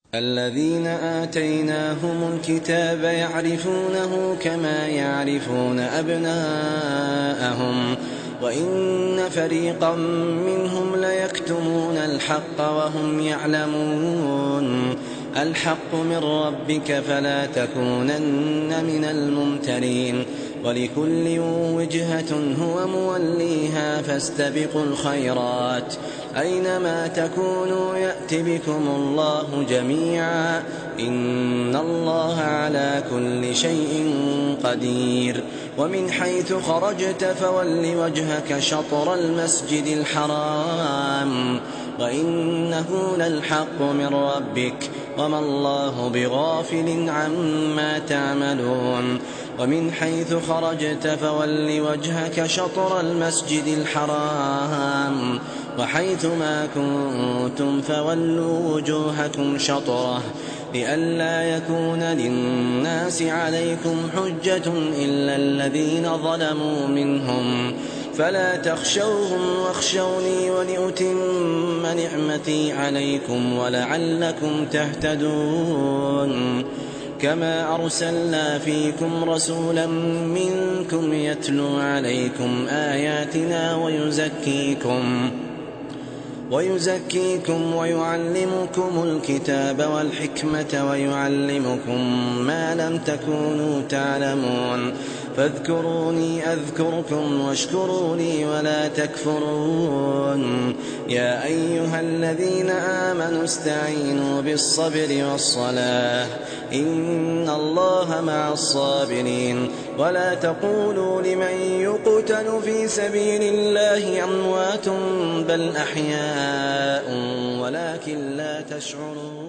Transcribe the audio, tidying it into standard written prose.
الذين آتيناهم الكتاب يعرفونه كما يعرفون أبناءهم وإن فريقا منهم ليكتمون الحق وهم يعلمون. الحق من ربك فلا تكونن من الممترين. ولكل وجهة هو موليها فاستبقوا الخيرات أينما تكونوا يأت بكم الله جميعا إن الله على كل شيء قدير. ومن حيث خرجت فول وجهك شطر المسجد الحرام وإنه للحق من ربك وما الله بغافل عما تعملون. ومن حيث خرجت فول وجهك شطر المسجد الحرام وحيث ما كنتم فولوا وجوهكم شطره لئلا يكون للناس عليكم حجة إلا الذين ظلموا منهم فلا تخشوهم واخشوني ولأتم نعمتي عليكم ولعلكم تهتدون. كما أرسلنا فيكم رسولا منكم يتلو عليكم آياتنا ويزكيكم ويعلمكم الكتاب والحكمة ويعلمكم ما لم تكونوا تعلمون. فاذكروني أذكركم واشكروا لي ولا تكفرون. يا أيها الذين آمنوا استعينوا بالصبر والصلاة إن الله مع الصابرين. ولا تقولوا لمن يقتل في سبيل الله أموات بل أحياء ولكن لا تشعرون.